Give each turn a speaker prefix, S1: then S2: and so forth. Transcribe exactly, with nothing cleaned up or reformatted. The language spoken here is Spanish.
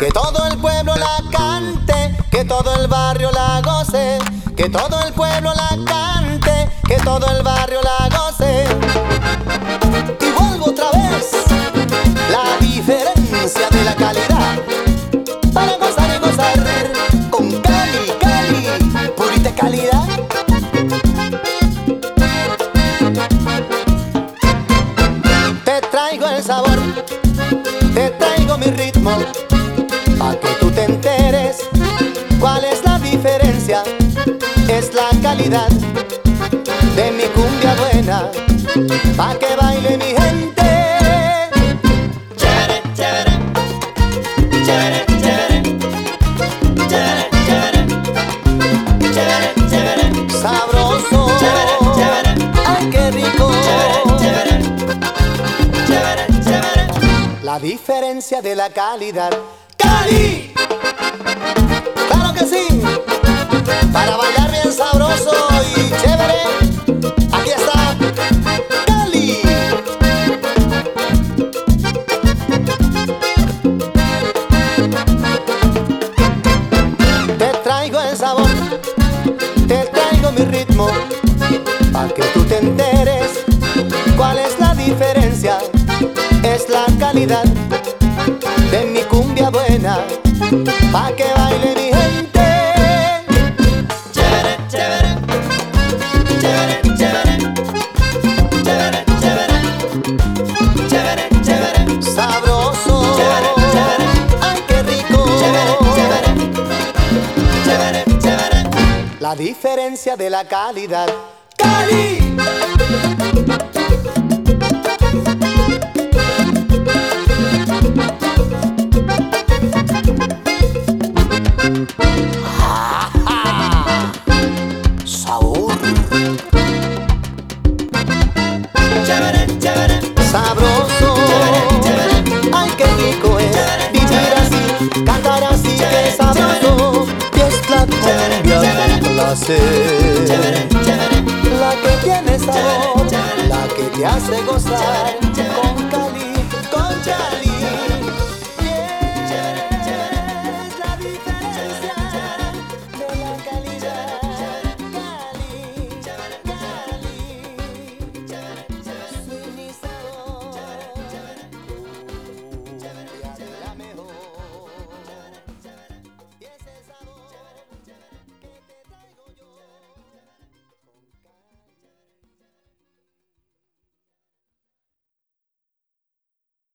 S1: Que todo el pueblo la cante, que todo el barrio la goce. Que todo el pueblo la cante, que todo el barrio la goce. Y vuelvo otra vez, la diferencia de la calidad, para gozar y gozar con Cali, Cali, purita calidad. Te traigo el sabor, te traigo mi ritmo, pa' que tú te enteres cuál es la diferencia. Es la calidad de mi cumbia buena, pa' que baile mi gente. Chévere, chévere, chévere, chévere, chévere, chévere, chévere, chévere, sabroso, chévere, chévere, ay qué rico, chévere, chévere, chévere, chévere. La diferencia de la calidad. ¡Cali! ¡Claro que sí! Para bailar bien sabroso y chévere, aquí está Cali. Te traigo el sabor, te traigo mi ritmo, pa' que tú te enteres cuál es la diferencia. Es la calidad de mi cumbia buena, pa' que baile mi gente. Chévere, chévere, chévere, chévere, chévere, chévere, chévere, chévere, sabroso, chévere, chévere, ay qué rico, chévere, chévere, chévere, chévere. La diferencia de la calidad. ¡Cali! Chévere, chévere, sabroso, chévere, chévere, ay qué rico es chévere, vivir así, cantar así, chévere, que sabroso. Y es la cumbia del placer, chévere, chévere, la que tiene sabor, chévere, chévere, la que te hace gozar.